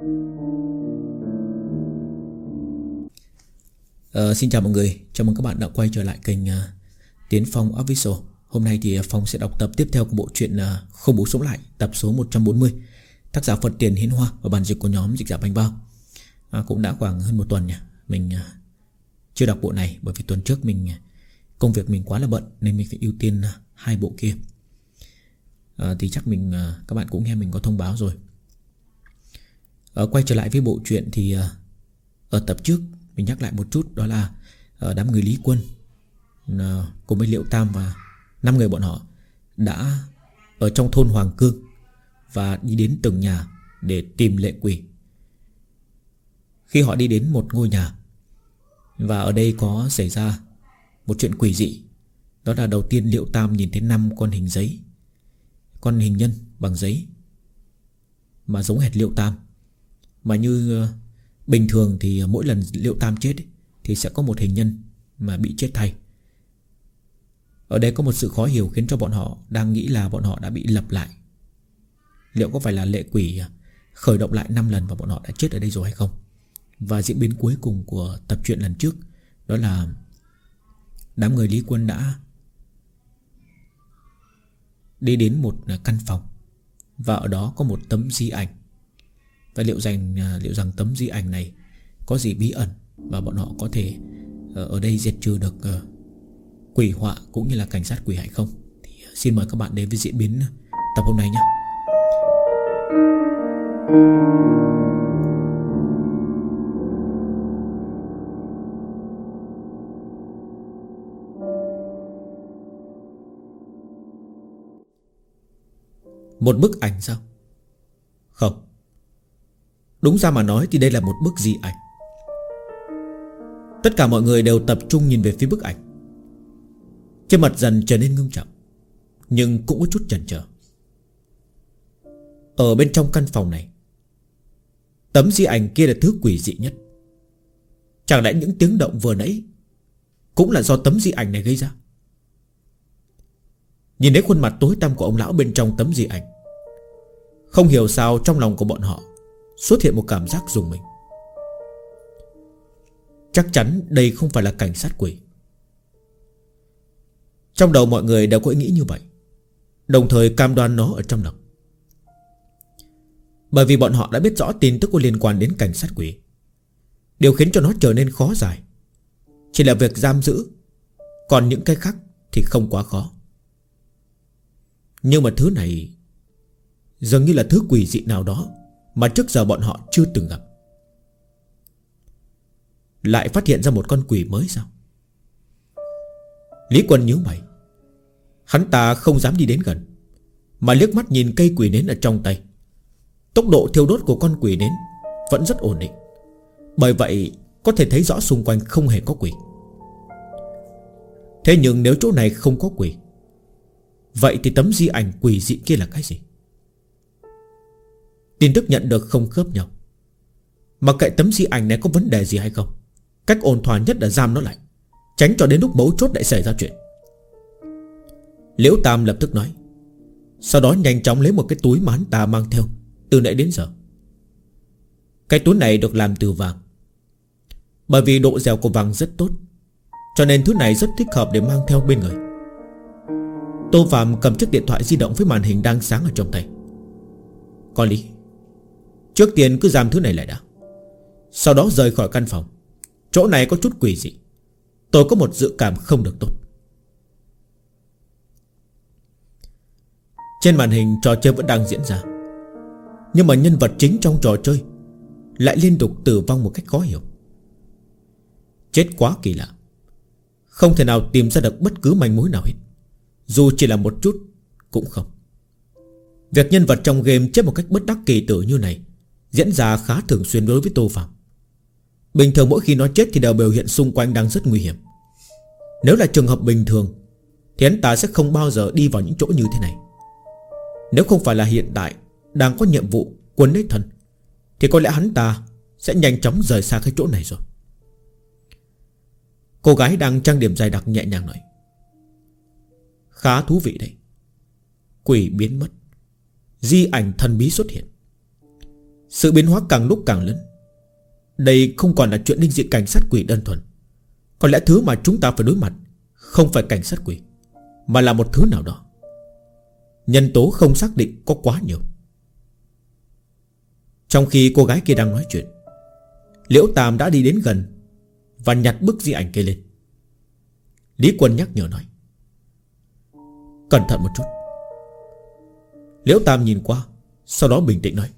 Xin chào mọi người, chào mừng các bạn đã quay trở lại kênh Tiến Phong Official. Hôm nay thì Phong sẽ đọc tập tiếp theo của bộ truyện Không Bố Sống Lại, tập số 140. Tác giả Phật Tiền Hiến Hoa và bản dịch của nhóm dịch giả Bánh Bao. Cũng đã khoảng hơn một tuần nhỉ, mình chưa đọc bộ này bởi vì tuần trước công việc mình quá là bận nên mình phải ưu tiên hai bộ kia. Thì chắc các bạn cũng nghe mình có thông báo rồi. Quay trở lại với bộ truyện thì ở tập trước mình nhắc lại một chút, đó là đám người Lý Quân cùng với Liệu Tam và 5 người bọn họ đã ở trong thôn Hoàng Cương và đi đến từng nhà để tìm lệ quỷ. Khi họ đi đến một ngôi nhà, và ở đây có xảy ra một chuyện quỷ dị. Đó là đầu tiên Liệu Tam nhìn thấy 5 con hình giấy, con hình nhân bằng giấy mà giống hệt Liệu Tam. Mà như bình thường thì mỗi lần Liệu Tam chết thì sẽ có một hình nhân mà bị chết thay. Ở đây có một sự khó hiểu khiến cho bọn họ đang nghĩ là bọn họ đã bị lập lại. Liệu có phải là lệ quỷ khởi động lại 5 lần và bọn họ đã chết ở đây rồi hay không? Và diễn biến cuối cùng của tập truyện lần trước, đó là đám người Lý Quân đã đi đến một căn phòng, và ở đó có một tấm di ảnh. Và liệu rằng tấm di ảnh này có gì bí ẩn và bọn họ có thể ở đây diệt trừ được quỷ họa cũng như là cảnh sát quỷ hay không? Thì xin mời các bạn đến với diễn biến tập hôm nay nhé. Một bức ảnh sao? Không. Đúng ra mà nói thì đây là một bức di ảnh. Tất cả mọi người đều tập trung nhìn về phía bức ảnh. Trên mặt dần trở nên ngưng trọng, nhưng cũng có chút chần chờ. Ở bên trong căn phòng này, tấm di ảnh kia là thứ quỷ dị nhất. Chẳng lẽ những tiếng động vừa nãy cũng là do tấm di ảnh này gây ra? Nhìn thấy khuôn mặt tối tăm của ông lão bên trong tấm di ảnh, không hiểu sao trong lòng của bọn họ xuất hiện một cảm giác rùng mình. Chắc chắn đây không phải là cảnh sát quỷ. Trong đầu mọi người đều có ý nghĩ như vậy, đồng thời cam đoan nó ở trong lòng. Bởi vì bọn họ đã biết rõ tin tức có liên quan đến cảnh sát quỷ. Điều khiến cho nó trở nên khó giải chỉ là việc giam giữ, còn những cái khác thì không quá khó. Nhưng mà thứ này dường như là thứ quỷ dị nào đó mà trước giờ bọn họ chưa từng gặp. Lại phát hiện ra một con quỷ mới sao? Lý Quân nhíu mày. Hắn ta không dám đi đến gần, mà liếc mắt nhìn cây quỷ nến ở trong tay. Tốc độ thiêu đốt của con quỷ nến vẫn rất ổn định, bởi vậy có thể thấy rõ xung quanh không hề có quỷ. Thế nhưng nếu chỗ này không có quỷ, vậy thì tấm di ảnh quỷ dị kia là cái gì? Tin tức nhận được không khớp nhau. Mặc kệ tấm di ảnh này có vấn đề gì hay không, cách ổn thỏa nhất là giam nó lại, tránh cho đến lúc mấu chốt lại xảy ra chuyện. Liễu Tam lập tức nói. Sau đó nhanh chóng lấy một cái túi mà hắn ta mang theo từ nãy đến giờ. Cái túi này được làm từ vàng. Bởi vì độ dẻo của vàng rất tốt, cho nên thứ này rất thích hợp để mang theo bên người. Tô Phạm cầm chiếc điện thoại di động với màn hình đang sáng ở trong tay. Có lý, trước tiên cứ giam thứ này lại đã, sau đó rời khỏi căn phòng. Chỗ này có chút quỷ dị, tôi có một dự cảm không được tốt. Trên màn hình trò chơi vẫn đang diễn ra, nhưng mà nhân vật chính trong trò chơi lại liên tục tử vong một cách khó hiểu. Chết quá kỳ lạ, không thể nào tìm ra được bất cứ manh mối nào hết, dù chỉ là một chút cũng không. Việc nhân vật trong game chết một cách bất đắc kỳ tử như này diễn ra khá thường xuyên đối với Tô Phạm. Bình thường mỗi khi nó chết thì đều biểu hiện xung quanh đang rất nguy hiểm. Nếu là trường hợp bình thường thì hắn ta sẽ không bao giờ đi vào những chỗ như thế này. Nếu không phải là hiện tại đang có nhiệm vụ quấn lấy thân, thì có lẽ hắn ta sẽ nhanh chóng rời xa cái chỗ này rồi. Cô gái đang trang điểm dày đặc nhẹ nhàng nói. Khá thú vị đấy. Quỷ biến mất, di ảnh thần bí xuất hiện. Sự biến hóa càng lúc càng lớn. Đây không còn là chuyện linh dị cảnh sát quỷ đơn thuần. Có lẽ thứ mà chúng ta phải đối mặt không phải cảnh sát quỷ, mà là một thứ nào đó. Nhân tố không xác định có quá nhiều. Trong khi cô gái kia đang nói chuyện, Liễu Tam đã đi đến gần và nhặt bức di ảnh kia lên. Lý Quân nhắc nhở nói: cẩn thận một chút. Liễu Tam nhìn qua, sau đó bình tĩnh nói: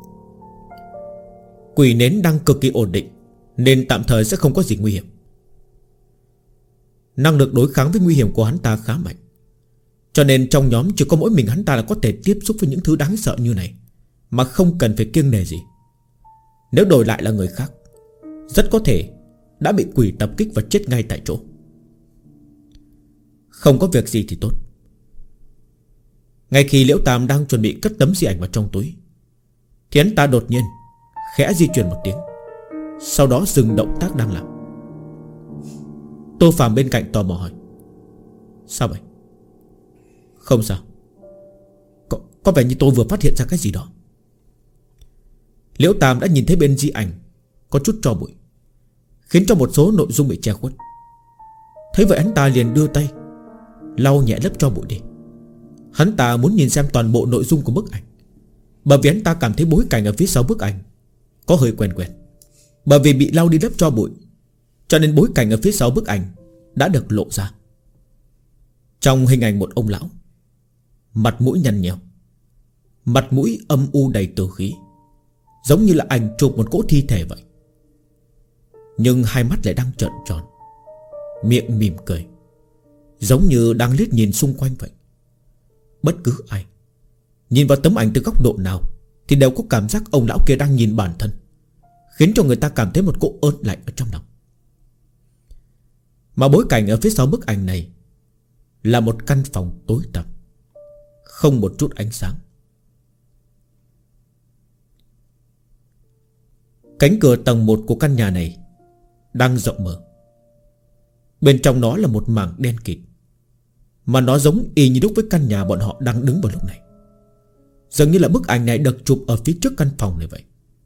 quỷ nến đang cực kỳ ổn định, nên tạm thời sẽ không có gì nguy hiểm. Năng lực đối kháng với nguy hiểm của hắn ta khá mạnh, cho nên trong nhóm chỉ có mỗi mình hắn ta là có thể tiếp xúc với những thứ đáng sợ như này, mà không cần phải kiêng nể gì. Nếu đổi lại là người khác, rất có thể đã bị quỷ tập kích và chết ngay tại chỗ. Không có việc gì thì tốt. Ngay khi Liễu Tam đang chuẩn bị cất tấm di ảnh vào trong túi, thì hắn ta đột nhiên khẽ di chuyển một tiếng, sau đó dừng động tác đang làm. Tô Phàm bên cạnh tò mò hỏi: sao vậy? Không sao. Có vẻ như tôi vừa phát hiện ra cái gì đó. Liễu Tam đã nhìn thấy bên di ảnh có chút tro bụi, khiến cho một số nội dung bị che khuất. Thấy vậy hắn ta liền đưa tay lau nhẹ lớp tro bụi đi. Hắn ta muốn nhìn xem toàn bộ nội dung của bức ảnh, bởi vì hắn ta cảm thấy bối cảnh ở phía sau bức ảnh có hơi quen quen. Bởi vì bị lau đi lớp tro bụi, cho nên bối cảnh ở phía sau bức ảnh đã được lộ ra. Trong hình ảnh một ông lão, mặt mũi nhăn nheo, mặt mũi âm u đầy tử khí, giống như là ảnh chụp một cỗ thi thể vậy. Nhưng hai mắt lại đang trợn tròn, miệng mỉm cười, giống như đang liếc nhìn xung quanh vậy. Bất cứ ai nhìn vào tấm ảnh từ góc độ nào thì đều có cảm giác ông lão kia đang nhìn bản thân, khiến cho người ta cảm thấy một cỗ ớn lạnh ở trong lòng. Mà bối cảnh ở phía sau bức ảnh này là một căn phòng tối tăm, không một chút ánh sáng. Cánh cửa tầng 1 của căn nhà này đang rộng mở. Bên trong nó là một mảng đen kịt, mà nó giống y như đúc với căn nhà bọn họ đang đứng vào lúc này. Dường như là bức ảnh này được chụp ở phía trước căn phòng này vậy.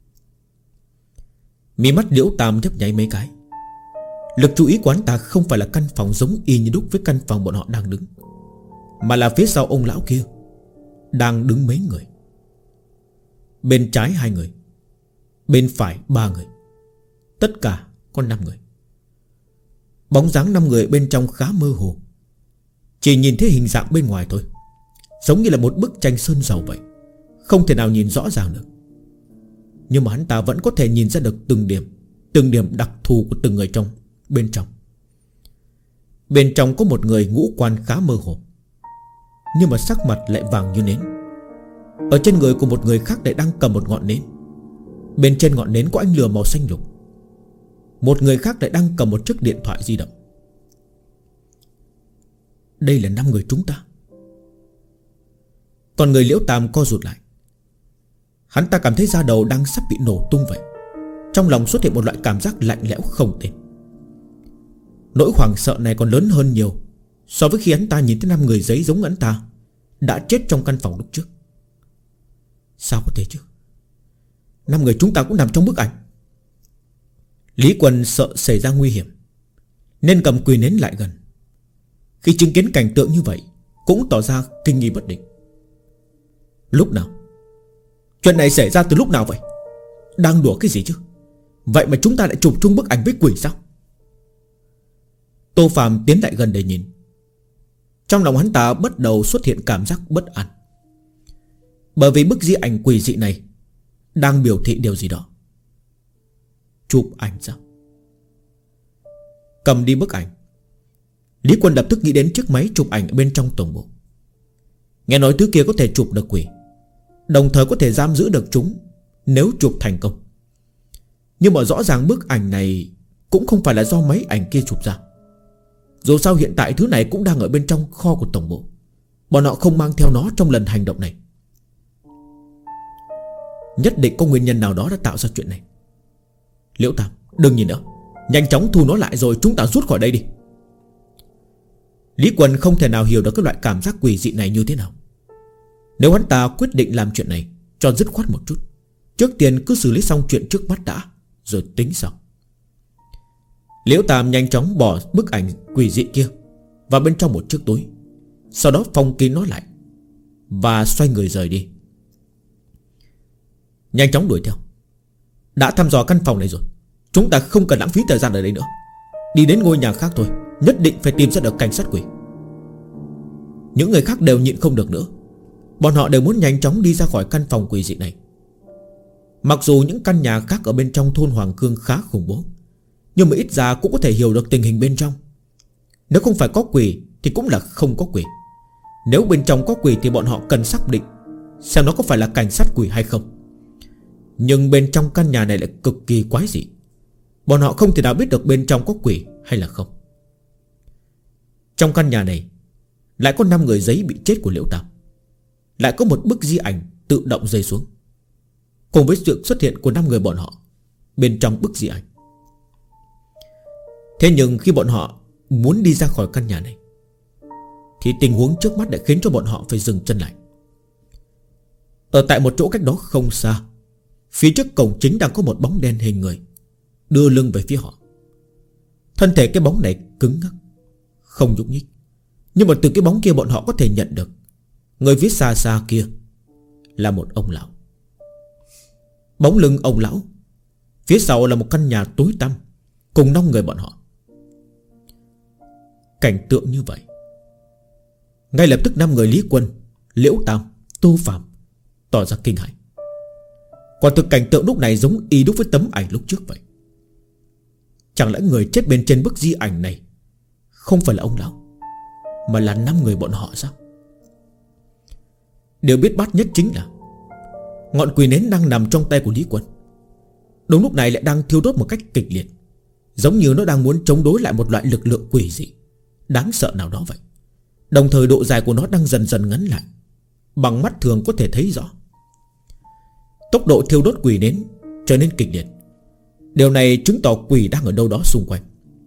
Mí mắt Liễu Tam nhấp nháy mấy cái. Lực chú ý của hắn ta không phải là căn phòng giống y như đúc với căn phòng bọn họ đang đứng, mà là phía sau ông lão kia đang đứng mấy người. Bên trái 2 người, bên phải 3 người, tất cả có 5 người. Bóng dáng 5 người bên trong khá mơ hồ, chỉ nhìn thấy hình dạng bên ngoài thôi, giống như là một bức tranh sơn dầu vậy, không thể nào nhìn rõ ràng được. Nhưng mà hắn ta vẫn có thể nhìn ra được từng điểm đặc thù của từng người trong bên trong. Bên trong có một người ngũ quan khá mơ hồ, nhưng mà sắc mặt lại vàng như nến. Ở trên người của một người khác lại đang cầm một ngọn nến, bên trên ngọn nến có ánh lửa màu xanh lục. Một người khác lại đang cầm một chiếc điện thoại di động. Đây là 5 người chúng ta. Còn người Liễu Tam co rụt lại. Hắn ta cảm thấy da đầu đang sắp bị nổ tung vậy. Trong lòng xuất hiện một loại cảm giác lạnh lẽo không tên. Nỗi hoảng sợ này còn lớn hơn nhiều so với khi hắn ta nhìn thấy 5 người giấy giống hắn ta đã chết trong căn phòng lúc trước. Sao có thể chứ? 5 người chúng ta cũng nằm trong bức ảnh. Lý Quân sợ xảy ra nguy hiểm nên cầm quỳ nến lại gần. Khi chứng kiến cảnh tượng như vậy cũng tỏ ra kinh nghi bất định. Lúc nào? Chuyện này xảy ra từ lúc nào vậy? Đang đùa cái gì chứ? Vậy mà chúng ta lại chụp chung bức ảnh với quỷ sao? Tô Phàm tiến lại gần để nhìn. Trong lòng hắn ta bắt đầu xuất hiện cảm giác bất an, bởi vì bức di ảnh quỷ dị này đang biểu thị điều gì đó. Chụp ảnh sao? Cầm đi bức ảnh, Lý Quân lập tức nghĩ đến chiếc máy chụp ảnh ở bên trong tổng bộ. Nghe nói thứ kia có thể chụp được quỷ, đồng thời có thể giam giữ được chúng nếu chụp thành công. Nhưng mà rõ ràng bức ảnh này cũng không phải là do máy ảnh kia chụp ra. Dù sao hiện tại thứ này cũng đang ở bên trong kho của tổng bộ, bọn họ không mang theo nó trong lần hành động này. Nhất định có nguyên nhân nào đó đã tạo ra chuyện này. Liễu Tam, đừng nhìn nữa, nhanh chóng thu nó lại rồi chúng ta rút khỏi đây đi. Lý Quân không thể nào hiểu được cái loại cảm giác quỷ dị này như thế nào. Nếu hắn ta quyết định làm chuyện này cho dứt khoát một chút, Trước tiên cứ xử lý xong chuyện trước mắt đã, rồi tính sau. Liễu Tam nhanh chóng bỏ bức ảnh quỷ dị kia vào bên trong một chiếc túi, sau đó phong kín nó lại và xoay người rời đi. Nhanh chóng đuổi theo. Đã thăm dò căn phòng này rồi, chúng ta không cần lãng phí thời gian ở đây nữa. Đi đến ngôi nhà khác thôi, nhất định phải tìm ra được cảnh sát quỷ. Những người khác đều nhịn không được nữa. Bọn họ đều muốn nhanh chóng đi ra khỏi căn phòng quỷ dị này. Mặc dù những căn nhà khác ở bên trong thôn Hoàng Cương khá khủng bố, nhưng mà ít ra cũng có thể hiểu được tình hình bên trong. Nếu không phải có quỷ thì cũng là không có quỷ. Nếu bên trong có quỷ thì bọn họ cần xác định xem nó có phải là cảnh sát quỷ hay không. Nhưng bên trong căn nhà này lại cực kỳ quái dị. Bọn họ không thể nào biết được bên trong có quỷ hay là không. Trong căn nhà này lại có 5 người giấy bị chết của Liễu Tam. Lại có một bức di ảnh tự động rơi xuống, cùng với sự xuất hiện của 5 người bọn họ bên trong bức di ảnh. Thế nhưng khi bọn họ muốn đi ra khỏi căn nhà này thì tình huống trước mắt đã khiến cho bọn họ phải dừng chân lại. Ở tại một chỗ cách đó không xa, phía trước cổng chính đang có một bóng đen hình người đưa lưng về phía họ. Thân thể cái bóng này cứng ngắc, không nhúc nhích. Nhưng mà từ cái bóng kia bọn họ có thể nhận được người phía xa xa kia là một ông lão. Bóng lưng ông lão, phía sau là một căn nhà tối tăm cùng 5 người bọn họ. Cảnh tượng như vậy, ngay lập tức 5 người Lý Quân, Liễu Tam, Tô Phạm tỏ ra kinh hãi. Quả thực cảnh tượng lúc này giống y đúc với tấm ảnh lúc trước vậy. Chẳng lẽ người chết bên trên bức di ảnh này không phải là ông lão, mà là 5 người bọn họ sao? Điều biết bát nhất chính là ngọn quỷ nến đang nằm trong tay của Lý Quân đúng lúc này lại đang thiêu đốt một cách kịch liệt, giống như nó đang muốn chống đối lại một loại lực lượng quỷ dị đáng sợ nào đó vậy. Đồng thời độ dài của nó đang dần dần ngắn lại, bằng mắt thường có thể thấy rõ. Tốc độ thiêu đốt quỷ nến trở nên kịch liệt. Điều này chứng tỏ quỷ đang ở đâu đó xung quanh.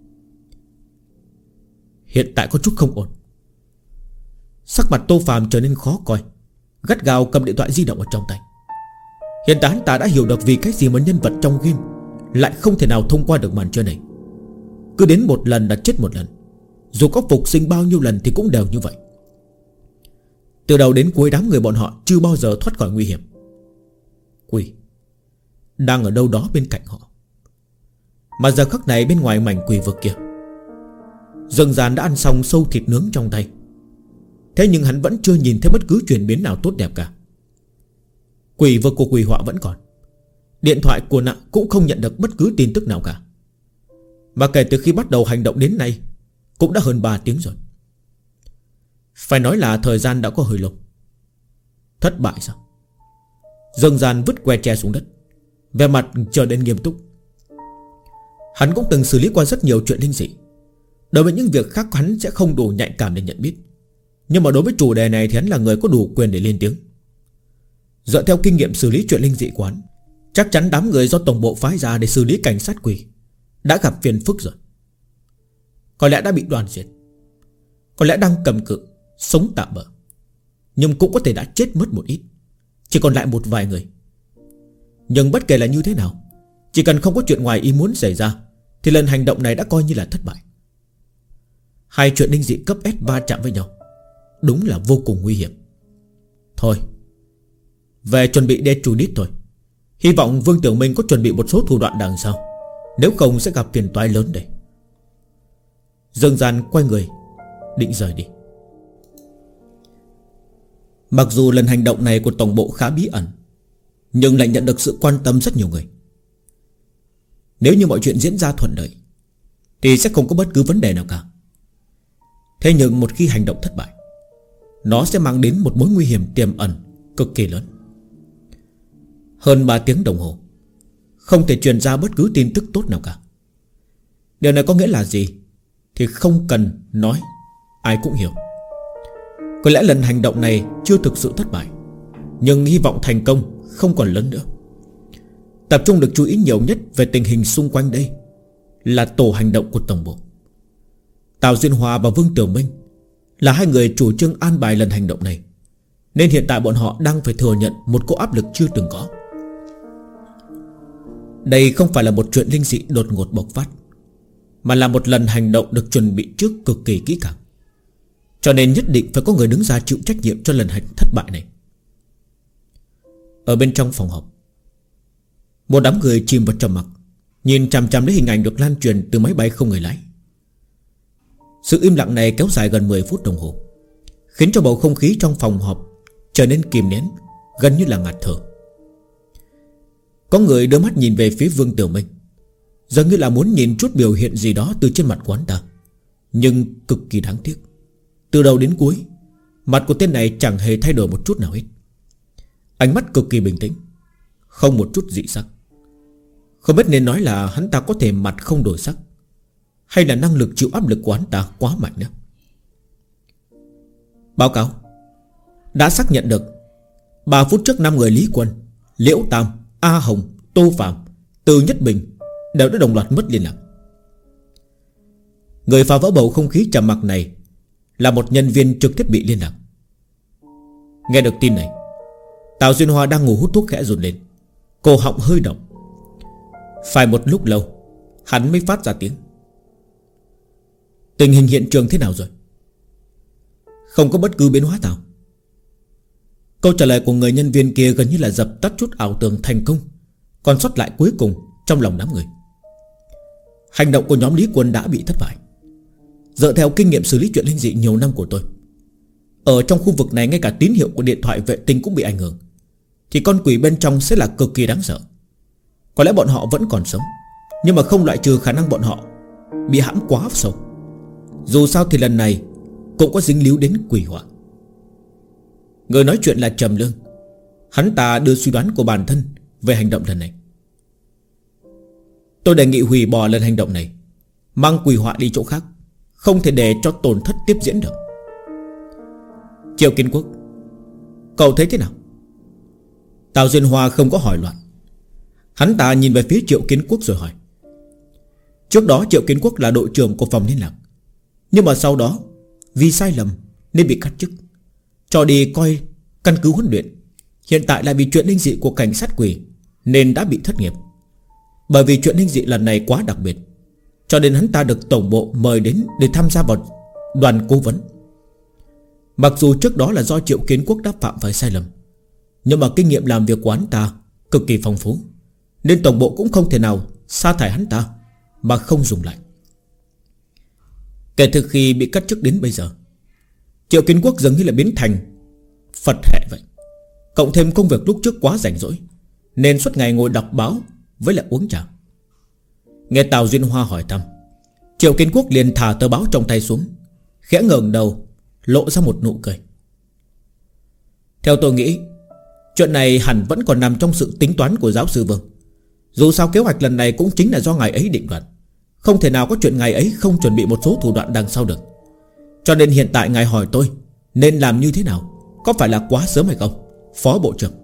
Hiện tại có chút không ổn. Sắc mặt Tô Phàm trở nên khó coi, gắt gao cầm điện thoại di động ở trong tay. Hiện tại hắn ta đã hiểu được vì cái gì mà nhân vật trong game lại không thể nào thông qua được màn chơi này. Cứ đến một lần đã chết một lần, dù có phục sinh bao nhiêu lần thì cũng đều như vậy. Từ đầu đến cuối đám người bọn họ chưa bao giờ thoát khỏi nguy hiểm. Quỷ đang ở đâu đó bên cạnh họ. Mà giờ khắc này bên ngoài mảnh quỷ vực kia, Dương Giàn đã ăn xong sâu thịt nướng trong tay. Thế nhưng hắn vẫn chưa nhìn thấy bất cứ chuyển biến nào tốt đẹp cả. Quỷ vực của quỷ họa vẫn còn. Điện thoại của nặng cũng không nhận được bất cứ tin tức nào cả. Mà kể từ khi bắt đầu hành động đến nay cũng đã hơn 3 tiếng rồi. Phải nói là thời gian đã có hơi lâu. Thất bại sao? Dương Giàn vứt que tre xuống đất, vẻ mặt trở nên nghiêm túc. Hắn cũng từng xử lý qua rất nhiều chuyện linh dị. Đối với những việc khác hắn sẽ không đủ nhạy cảm để nhận biết. Nhưng mà đối với chủ đề này thì hắn là người có đủ quyền để lên tiếng. Dựa theo kinh nghiệm xử lý chuyện linh dị của hắn, chắc chắn đám người do tổng bộ phái ra để xử lý cảnh sát quỷ đã gặp phiền phức rồi. Có lẽ đã bị đoàn diệt, có lẽ đang cầm cự, sống tạm bợ, nhưng cũng có thể đã chết mất một ít, chỉ còn lại một vài người. Nhưng bất kể là như thế nào, chỉ cần không có chuyện ngoài ý muốn xảy ra thì lần hành động này đã coi như là thất bại. Hai chuyện linh dị cấp S va chạm với nhau, đúng là vô cùng nguy hiểm. Thôi, về chuẩn bị đe chủ nít thôi. Hy vọng Vương Tiểu Minh có chuẩn bị một số thủ đoạn đằng sau, nếu không sẽ gặp phiền toái lớn đây. Dương Gian quay người định rời đi. Mặc dù lần hành động này của tổng bộ khá bí ẩn, nhưng lại nhận được sự quan tâm rất nhiều người. Nếu như mọi chuyện diễn ra thuận lợi thì sẽ không có bất cứ vấn đề nào cả. Thế nhưng một khi hành động thất bại, nó sẽ mang đến một mối nguy hiểm tiềm ẩn cực kỳ lớn. Hơn 3 tiếng đồng hồ không thể truyền ra bất cứ tin tức tốt nào cả. Điều này có nghĩa là gì thì không cần nói, ai cũng hiểu. Có lẽ lần hành động này chưa thực sự thất bại, nhưng hy vọng thành công không còn lớn nữa. Tập trung được chú ý nhiều nhất về tình hình xung quanh đây là tổ hành động của tổng bộ. Tào Duyên Hòa và Vương Tiểu Minh là hai người chủ trương an bài lần hành động này, nên hiện tại bọn họ đang phải thừa nhận một cỗ áp lực chưa từng có. Đây không phải là một chuyện linh dị đột ngột bộc phát, mà là một lần hành động được chuẩn bị trước cực kỳ kỹ càng. Cho nên nhất định phải có người đứng ra chịu trách nhiệm cho lần hành thất bại này. Ở bên trong phòng họp, một đám người chìm vào trầm mặc, nhìn chằm chằm đến hình ảnh được lan truyền từ máy bay không người lái. Sự im lặng này kéo dài gần 10 phút đồng hồ, khiến cho bầu không khí trong phòng họp trở nên kìm nén, gần như là ngạt thở. Có người đưa mắt nhìn về phía Vương Tiểu Minh, dường như là muốn nhìn chút biểu hiện gì đó từ trên mặt của hắn ta. Nhưng cực kỳ đáng tiếc, từ đầu đến cuối, mặt của tên này chẳng hề thay đổi một chút nào hết. Ánh mắt cực kỳ bình tĩnh, không một chút dị sắc. Không biết nên nói là hắn ta có thể mặt không đổi sắc, hay là năng lực chịu áp lực của hắn ta quá mạnh nữa. Báo cáo, đã xác nhận được 3 phút trước 5 người Lý Quân, Liễu Tam, A Hồng, Tô Phạm, Từ Nhất Bình đều đã đồng loạt mất liên lạc. Người phá vỡ bầu không khí trầm mặc này là một nhân viên trực tiếp bị liên lạc. Nghe được tin này, Tào Duyên Hoa đang ngủ hút thuốc khẽ run lên, cổ họng hơi động. Phải một lúc lâu hắn mới phát ra tiếng: tình hình hiện trường thế nào rồi? Không có bất cứ biến hóa nào. Câu trả lời của người nhân viên kia gần như là dập tắt chút ảo tưởng thành công còn sót lại cuối cùng trong lòng đám người. Hành động của nhóm Lý Quân đã bị thất bại. Dựa theo kinh nghiệm xử lý chuyện linh dị nhiều năm của tôi, ở trong khu vực này ngay cả tín hiệu của điện thoại vệ tinh cũng bị ảnh hưởng, thì con quỷ bên trong sẽ là cực kỳ đáng sợ. Có lẽ bọn họ vẫn còn sống, nhưng mà không loại trừ khả năng bọn họ bị hãm quá sâu. Dù sao thì lần này cũng có dính líu đến quỷ họa. Người nói chuyện là Trầm Lương. Hắn ta đưa suy đoán của bản thân về hành động lần này. Tôi đề nghị hủy bỏ lần hành động này, mang quỷ họa đi chỗ khác, không thể để cho tổn thất tiếp diễn được. Triệu Kiến Quốc, cậu thấy thế nào? Tào Duyên Hoa không có hỏi loạn. Hắn ta nhìn về phía Triệu Kiến Quốc rồi hỏi. Trước đó Triệu Kiến Quốc là đội trưởng của phòng liên lạc, nhưng mà sau đó vì sai lầm nên bị cắt chức, cho đi coi căn cứ huấn luyện. Hiện tại lại vì chuyện linh dị của cảnh sát quỷ nên đã bị thất nghiệp. Bởi vì chuyện linh dị lần này quá đặc biệt, cho nên hắn ta được tổng bộ mời đến để tham gia vào đoàn cố vấn. Mặc dù trước đó là do Triệu Kiến Quốc đã phạm phải sai lầm, nhưng mà kinh nghiệm làm việc của hắn ta cực kỳ phong phú, nên tổng bộ cũng không thể nào sa thải hắn ta mà không dùng lại. Kể từ khi bị cắt chức đến bây giờ, Triệu Kiến Quốc dường như là biến thành Phật hệ vậy. Cộng thêm công việc lúc trước quá rảnh rỗi, nên suốt ngày ngồi đọc báo với lại uống trà. Nghe Tào Duyên Hoa hỏi thăm, Triệu Kiến Quốc liền thả tờ báo trong tay xuống, khẽ ngẩng đầu, lộ ra một nụ cười. Theo tôi nghĩ, chuyện này hẳn vẫn còn nằm trong sự tính toán của giáo sư Vương. Dù sao kế hoạch lần này cũng chính là do ngài ấy định đoạt, không thể nào có chuyện ngài ấy không chuẩn bị một số thủ đoạn đằng sau được. Cho nên hiện tại ngài hỏi tôi nên làm như thế nào, có phải là quá sớm hay không, Phó Bộ trưởng?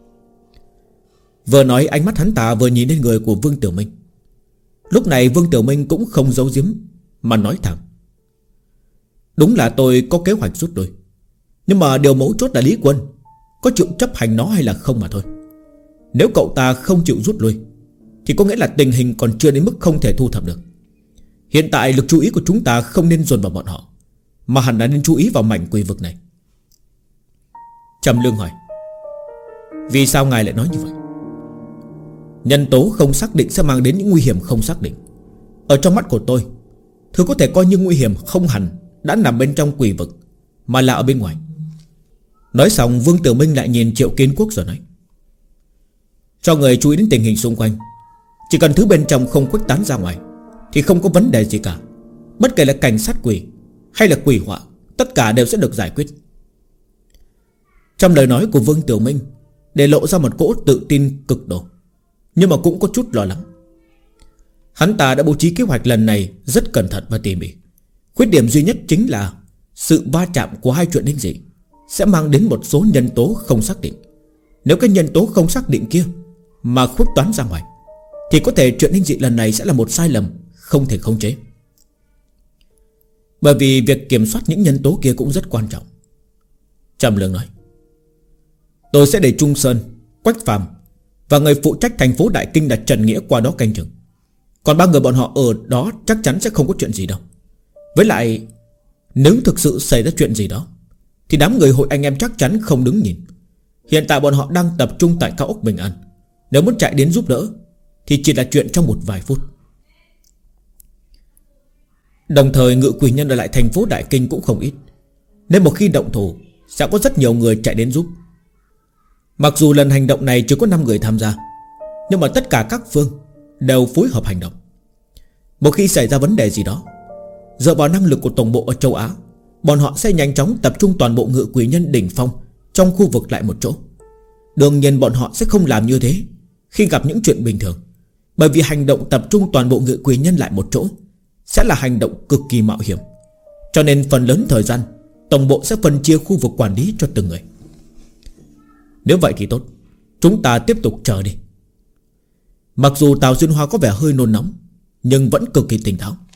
Vừa nói ánh mắt hắn ta vừa nhìn lên người của Vương Tiểu Minh. Lúc này Vương Tiểu Minh cũng không giấu giếm mà nói thẳng. Đúng là tôi có kế hoạch rút lui, nhưng mà điều mấu chốt là Lý Quân có chịu chấp hành nó hay là không mà thôi. Nếu cậu ta không chịu rút lui thì có nghĩa là tình hình còn chưa đến mức không thể thu thập được. Hiện tại lực chú ý của chúng ta không nên dồn vào bọn họ, mà hẳn là nên chú ý vào mảnh quỷ vực này. Trầm Lương hỏi, vì sao ngài lại nói như vậy? Nhân tố không xác định sẽ mang đến những nguy hiểm không xác định. Ở trong mắt của tôi, thứ có thể coi như nguy hiểm không hẳn đã nằm bên trong quỷ vực, mà là ở bên ngoài. Nói xong Vương Tiểu Minh lại nhìn Triệu Kiến Quốc rồi nói, cho người chú ý đến tình hình xung quanh. Chỉ cần thứ bên trong không khuếch tán ra ngoài thì không có vấn đề gì cả. Bất kể là cảnh sát quỷ hay là quỷ họa, tất cả đều sẽ được giải quyết. Trong lời nói của Vương Tiểu Minh để lộ ra một cỗ tự tin cực độ, nhưng mà cũng có chút lo lắng. Hắn ta đã bố trí kế hoạch lần này rất cẩn thận và tỉ mỉ. Khuyết điểm duy nhất chính là sự va chạm của hai chuyện linh dị sẽ mang đến một số nhân tố không xác định. Nếu cái nhân tố không xác định kia mà khuếch toán ra ngoài thì có thể chuyện linh dị lần này sẽ là một sai lầm không thể khống chế. Bởi vì việc kiểm soát những nhân tố kia cũng rất quan trọng. Trầm Lương nói, tôi sẽ để Trung Sơn, Quách Phàm Và người phụ trách thành phố Đại Kinh là Trần Nghĩa qua đó canh chừng. Còn 3 người bọn họ ở đó chắc chắn sẽ không có chuyện gì đâu. Với lại nếu thực sự xảy ra chuyện gì đó thì đám người hội anh em chắc chắn không đứng nhìn. Hiện tại bọn họ đang tập trung tại cao ốc Bình An. Nếu muốn chạy đến giúp đỡ thì chỉ là chuyện trong một vài phút. Đồng thời ngự quỷ nhân ở lại thành phố Đại Kinh cũng không ít, nên một khi động thủ sẽ có rất nhiều người chạy đến giúp. Mặc dù lần hành động này chỉ có 5 người tham gia, nhưng mà tất cả các phương đều phối hợp hành động. Một khi xảy ra vấn đề gì đó, dựa vào năng lực của tổng bộ ở châu Á, bọn họ sẽ nhanh chóng tập trung toàn bộ ngự quỷ nhân đỉnh phong trong khu vực lại một chỗ. Đương nhiên bọn họ sẽ không làm như thế khi gặp những chuyện bình thường, bởi vì hành động tập trung toàn bộ ngự quỷ nhân lại một chỗ sẽ là hành động cực kỳ mạo hiểm. Cho nên phần lớn thời gian tổng bộ sẽ phân chia khu vực quản lý cho từng người. Nếu vậy thì tốt, chúng ta tiếp tục chờ đi. Mặc dù Tào Xuyên Hoa có vẻ hơi nôn nóng, nhưng vẫn cực kỳ tỉnh táo.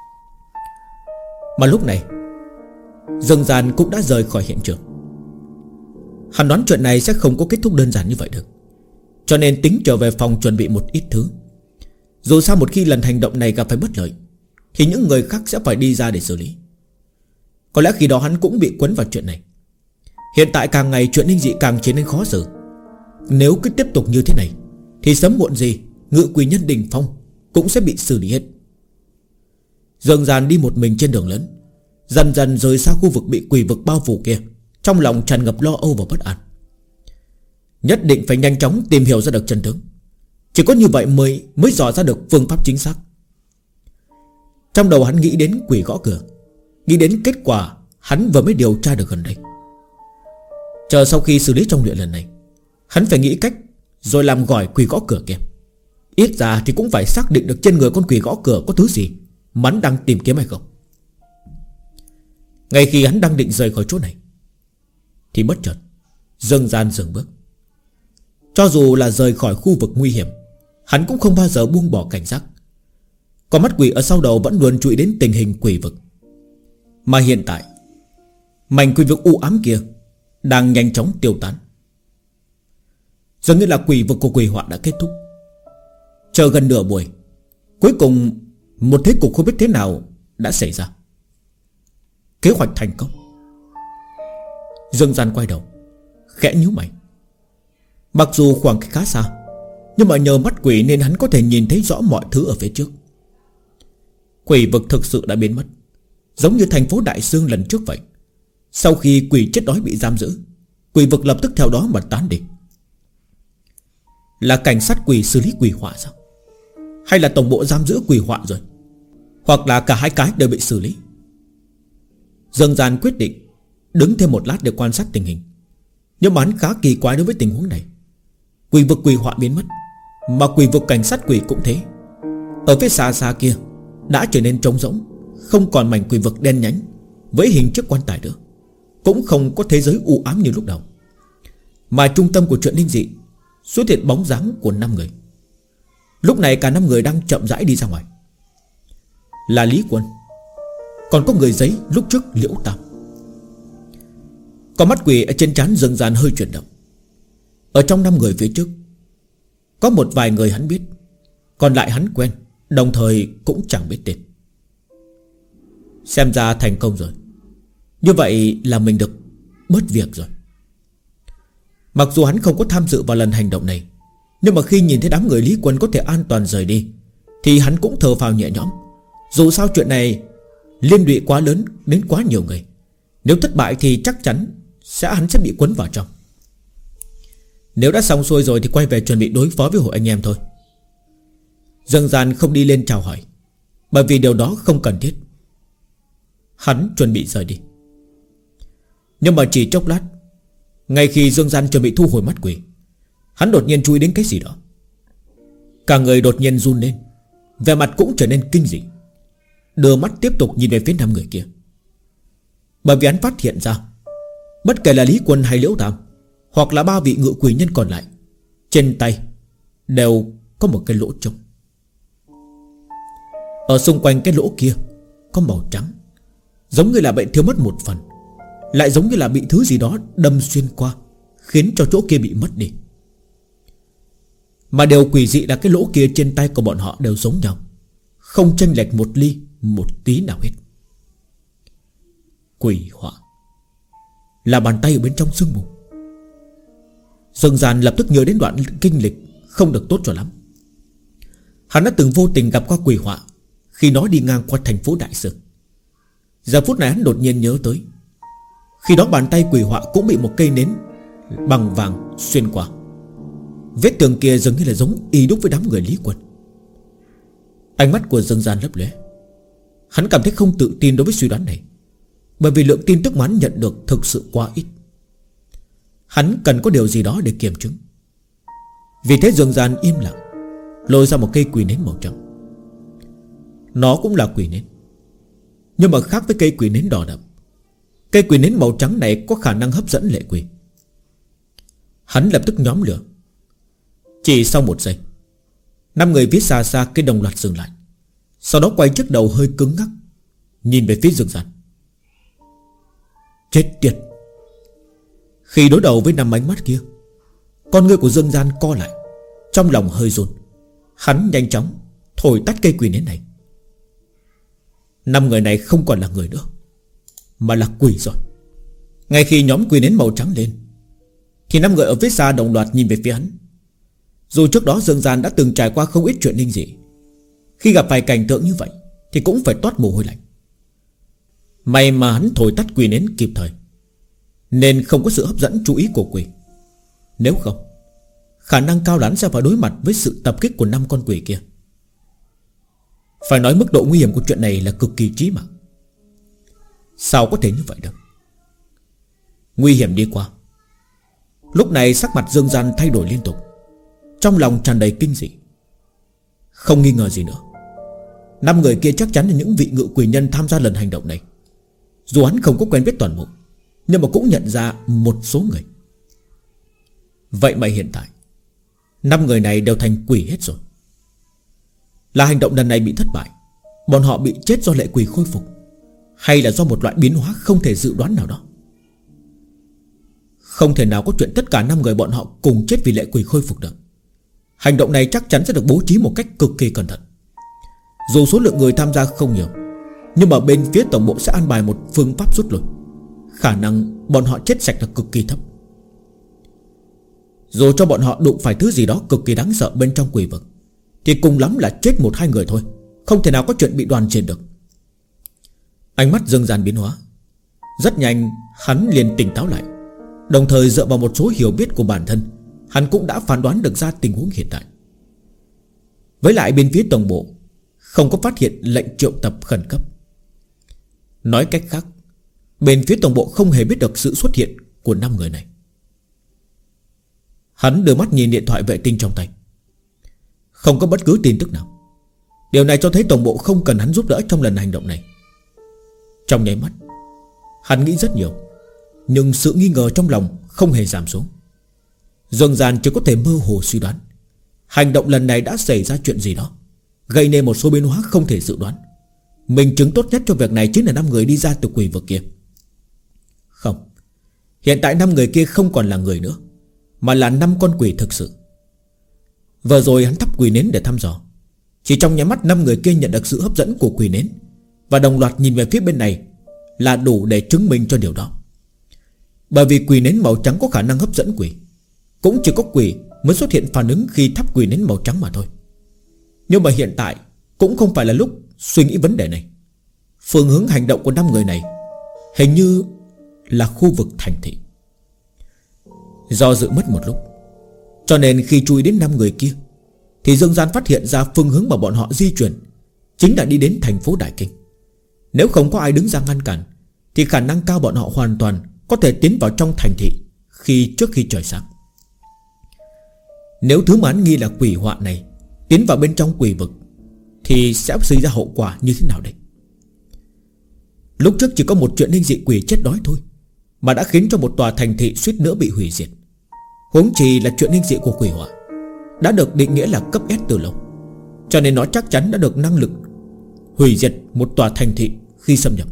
Mà lúc này Dương Gian cũng đã rời khỏi hiện trường. Hắn đoán chuyện này sẽ không có kết thúc đơn giản như vậy được, cho nên tính trở về phòng chuẩn bị một ít thứ. Dù sao một khi lần hành động này gặp phải bất lợi thì những người khác sẽ phải đi ra để xử lý. Có lẽ khi đó hắn cũng bị quấn vào chuyện này. Hiện tại càng ngày chuyện linh dị càng trở nên khó xử. Nếu cứ tiếp tục như thế này thì sớm muộn gì ngự quỷ nhân đỉnh phong cũng sẽ bị xử lý hết. Dương Gian đi một mình trên đường lớn, dần dần rời xa khu vực bị quỷ vực bao phủ kia, trong lòng tràn ngập lo âu và bất an. Nhất định phải nhanh chóng tìm hiểu ra được chân tướng. Chỉ có như vậy mới dò ra được phương pháp chính xác. Trong đầu hắn nghĩ đến quỷ gõ cửa, nghĩ đến kết quả hắn vừa mới điều tra được gần đây. Chờ sau khi xử lý trong luyện lần này, hắn phải nghĩ cách rồi làm gỏi quỷ gõ cửa kia. Ít ra thì cũng phải xác định được trên người con quỷ gõ cửa có thứ gì mà hắn đang tìm kiếm hay không. Ngay khi hắn đang định rời khỏi chỗ này thì bất chợt Dương Gian dừng bước. Cho dù là rời khỏi khu vực nguy hiểm, hắn cũng không bao giờ buông bỏ cảnh giác. Con mắt quỷ ở sau đầu vẫn luôn chú ý đến tình hình quỷ vực. Mà hiện tại mảnh quỷ vực u ám kia đang nhanh chóng tiêu tán. Dường như là quỷ vực của quỷ họa đã kết thúc. Chờ gần nửa buổi, cuối cùng một thế cục không biết thế nào đã xảy ra. Kế hoạch thành công. Dương Gian quay đầu, khẽ nhíu mày. Mặc dù khoảng cách khá xa, nhưng mà nhờ mắt quỷ nên hắn có thể nhìn thấy rõ mọi thứ ở phía trước. Quỷ vực thực sự đã biến mất, giống như thành phố Đại Sương lần trước vậy. Sau khi quỷ chết đói bị giam giữ, quỷ vực lập tức theo đó mà tán đi. Là cảnh sát quỷ xử lý quỷ họa sao? Hay là tổng bộ giam giữ quỷ họa rồi? Hoặc là cả hai cái đều bị xử lý? Dương Gian quyết định đứng thêm một lát để quan sát tình hình. Nhưng mà hắn khá kỳ quái đối với tình huống này. Quỷ vực quỷ họa biến mất, mà quỷ vực cảnh sát quỷ cũng thế. Ở phía xa xa kia đã trở nên trống rỗng, không còn mảnh quỷ vực đen nhánh với hình chiếc quan tài nữa, cũng không có thế giới u ám như lúc đầu. Mà trung tâm của chuyện linh dị xuất hiện bóng dáng của 5 người. Lúc này cả 5 người đang chậm rãi đi ra ngoài. Là Lý Quân, còn có người giấy lúc trước Liễu Tam. Con mắt quỷ ở trên trán Dương Gian hơi chuyển động. Ở trong 5 người phía trước có một vài người hắn biết, còn lại hắn quen, đồng thời cũng chẳng biết tên. Xem ra thành công rồi. Như vậy là mình được bớt việc rồi. Mặc dù hắn không có tham dự vào lần hành động này, nhưng mà khi nhìn thấy đám người Lý Quân có thể an toàn rời đi thì hắn cũng thở phào nhẹ nhõm. Dù sao chuyện này liên lụy quá lớn đến quá nhiều người. Nếu thất bại thì chắc chắn hắn sẽ bị quấn vào trong. Nếu đã xong xuôi rồi thì quay về chuẩn bị đối phó với hội anh em thôi. Dương Gian không đi lên chào hỏi, bởi vì điều đó không cần thiết. Hắn chuẩn bị rời đi. Nhưng mà chỉ chốc lát, ngay khi Dương Gian chuẩn bị thu hồi mắt quỷ, hắn đột nhiên chú ý đến cái gì đó. Cả người đột nhiên run lên, vẻ mặt cũng trở nên kinh dị, đưa mắt tiếp tục nhìn về phía 5 người kia. Bởi vì hắn phát hiện ra, bất kể là Lý Quân hay Liễu Tam, hoặc là 3 vị ngự quỷ nhân còn lại, trên tay đều có một cái lỗ trống. Ở xung quanh cái lỗ kia có màu trắng, giống như là bị thiếu mất một phần, lại giống như là bị thứ gì đó đâm xuyên qua, khiến cho chỗ kia bị mất đi. Mà điều quỷ dị là cái lỗ kia trên tay của bọn họ đều giống nhau, không chênh lệch một ly một tí nào hết. Quỷ họa là bàn tay ở bên trong sương mù. Dương Gian lập tức nhớ đến đoạn kinh lịch không được tốt cho lắm. Hắn đã từng vô tình gặp qua quỷ họa khi nó đi ngang qua thành phố Đại Sương. Giờ phút này hắn đột nhiên nhớ tới, khi đó bàn tay quỷ họa cũng bị một cây nến bằng vàng xuyên qua. Vết tường kia dường như là giống y đúc với đám người Lý Quân. Ánh mắt của Dương Gian lấp lóe. Hắn cảm thấy không tự tin đối với suy đoán này, bởi vì lượng tin tức mà hắn nhận được thực sự quá ít. Hắn cần có điều gì đó để kiểm chứng. Vì thế Dương Gian im lặng lôi ra một cây quỷ nến màu trắng. Nó cũng là quỷ nến, nhưng mà khác với cây quỷ nến đỏ đậm, cây quỷ nến màu trắng này có khả năng hấp dẫn lệ quỷ. Hắn lập tức nhóm lửa. Chỉ sau 1 giây, 5 người phía xa xa cái đồng loạt dừng lại. Sau đó quay trước đầu hơi cứng ngắc, nhìn về phía Dương Gian. Chết tiệt! Khi đối đầu với 5 ánh mắt kia, con ngươi của Dương Gian co lại, trong lòng hơi run. Hắn nhanh chóng thổi tắt cây quỷ nến này. 5 người này không còn là người nữa, mà là quỷ rồi. Ngay khi nhóm quỷ nến màu trắng lên, thì 5 người ở phía xa đồng loạt nhìn về phía hắn. Dù trước đó Dương Gian đã từng trải qua không ít chuyện linh dị, khi gặp phải cảnh tượng như vậy thì cũng phải toát mồ hôi lạnh. May mà hắn thổi tắt quỷ nến kịp thời, nên không có sự hấp dẫn chú ý của quỷ. Nếu không, khả năng cao hắn sẽ phải đối mặt với sự tập kích của 5 con quỷ kia. Phải nói mức độ nguy hiểm của chuyện này là cực kỳ chí mạng. Sao có thể như vậy được? Nguy hiểm đi qua. Lúc này sắc mặt Dương Gian thay đổi liên tục, trong lòng tràn đầy kinh dị. Không nghi ngờ gì nữa, 5 người kia chắc chắn là những vị ngự quỷ nhân tham gia lần hành động này. Dù hắn không có quen biết toàn bộ, nhưng mà cũng nhận ra một số người. Vậy mà hiện tại 5 người này đều thành quỷ hết rồi. Là hành động lần này bị thất bại, bọn họ bị chết do lệ quỷ khôi phục, hay là do một loại biến hóa không thể dự đoán nào đó? Không thể nào có chuyện tất cả 5 người bọn họ cùng chết vì lệ quỷ khôi phục được. Hành động này chắc chắn sẽ được bố trí một cách cực kỳ cẩn thận. Dù số lượng người tham gia không nhiều, nhưng mà bên phía tổng bộ sẽ an bài một phương pháp rút lui. Khả năng bọn họ chết sạch là cực kỳ thấp. Dù cho bọn họ đụng phải thứ gì đó cực kỳ đáng sợ bên trong quỷ vực, thì cùng lắm là chết 1-2 người thôi, không thể nào có chuyện bị đoàn trên được. Ánh mắt Dương Gian biến hóa. Rất nhanh hắn liền tỉnh táo lại, đồng thời dựa vào một số hiểu biết của bản thân, hắn cũng đã phán đoán được ra tình huống hiện tại. Với lại bên phía tổng bộ không có phát hiện lệnh triệu tập khẩn cấp. Nói cách khác, bên phía tổng bộ không hề biết được sự xuất hiện của 5 người này. Hắn đưa mắt nhìn điện thoại vệ tinh trong tay. Không có bất cứ tin tức nào. Điều này cho thấy tổng bộ không cần hắn giúp đỡ trong lần hành động này. Trong nháy mắt, hắn nghĩ rất nhiều, nhưng sự nghi ngờ trong lòng không hề giảm xuống. Dương Gian chỉ có thể mơ hồ suy đoán hành động lần này đã xảy ra chuyện gì đó, gây nên một số biến hóa không thể dự đoán. Minh chứng tốt nhất cho việc này chính là 5 người đi ra từ quỷ vực kia. Không, hiện tại 5 người kia không còn là người nữa, mà là 5 con quỷ thực sự. Vừa rồi hắn thắp quỷ nến để thăm dò, chỉ trong nháy mắt 5 người kia nhận được sự hấp dẫn của quỷ nến, và đồng loạt nhìn về phía bên này là đủ để chứng minh cho điều đó. Bởi vì quỷ nến màu trắng có khả năng hấp dẫn quỷ, cũng chỉ có quỷ mới xuất hiện phản ứng khi thắp quỷ nến màu trắng mà thôi. Nhưng mà hiện tại cũng không phải là lúc suy nghĩ vấn đề này. Phương hướng hành động của 5 người này hình như là khu vực thành thị. Do dự mất một lúc, cho nên khi chú ý đến 5 người kia, thì Dương Gian phát hiện ra phương hướng mà bọn họ di chuyển chính là đi đến thành phố Đại Kinh. Nếu không có ai đứng ra ngăn cản, thì khả năng cao bọn họ hoàn toàn có thể tiến vào trong thành thị trước khi trời sáng. Nếu thứ mà hắn nghi là quỷ họa này tiến vào bên trong quỷ vực, thì sẽ xảy ra hậu quả như thế nào đây? Lúc trước chỉ có một chuyện linh dị quỷ chết đói thôi, mà đã khiến cho một tòa thành thị suýt nữa bị hủy diệt. Huống chi là chuyện linh dị của quỷ họa đã được định nghĩa là cấp S từ lâu, cho nên nó chắc chắn đã được năng lực hủy diệt một tòa thành thị khi xâm nhập.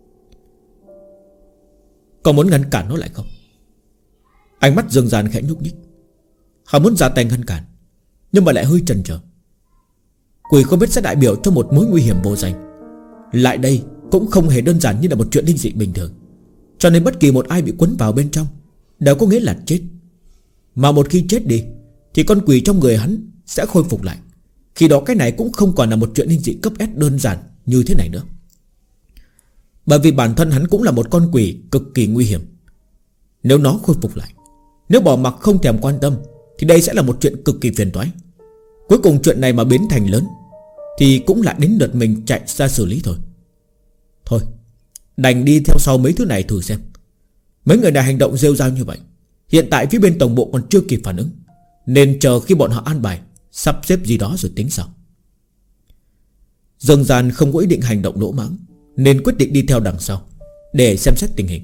Có muốn ngăn cản nó lại không? Ánh mắt Dương Gian khẽ nhúc nhích. Hắn muốn ra tay ngăn cản, nhưng mà lại hơi chần chờ. Quỷ không biết sẽ đại biểu cho một mối nguy hiểm vô danh. Lại đây cũng không hề đơn giản như là một chuyện linh dị bình thường. Cho nên bất kỳ một ai bị quấn vào bên trong đều có nghĩa là chết. Mà một khi chết đi thì con quỷ trong người hắn sẽ khôi phục lại. Khi đó cái này cũng không còn là một chuyện linh dị cấp S đơn giản như thế này nữa. Bởi vì bản thân hắn cũng là một con quỷ cực kỳ nguy hiểm. Nếu nó khôi phục lại, nếu bỏ mặc không thèm quan tâm, thì đây sẽ là một chuyện cực kỳ phiền toái. Cuối cùng chuyện này mà biến thành lớn thì cũng lại đến lượt mình chạy ra xử lý thôi. Thôi, đành đi theo sau mấy thứ này thử xem. Mấy người này hành động rêu rao như vậy, hiện tại phía bên tổng bộ còn chưa kịp phản ứng, nên chờ khi bọn họ an bài, sắp xếp gì đó rồi tính sau. Dương Gian không có ý định hành động lỗ mãng, nên quyết định đi theo đằng sau để xem xét tình hình.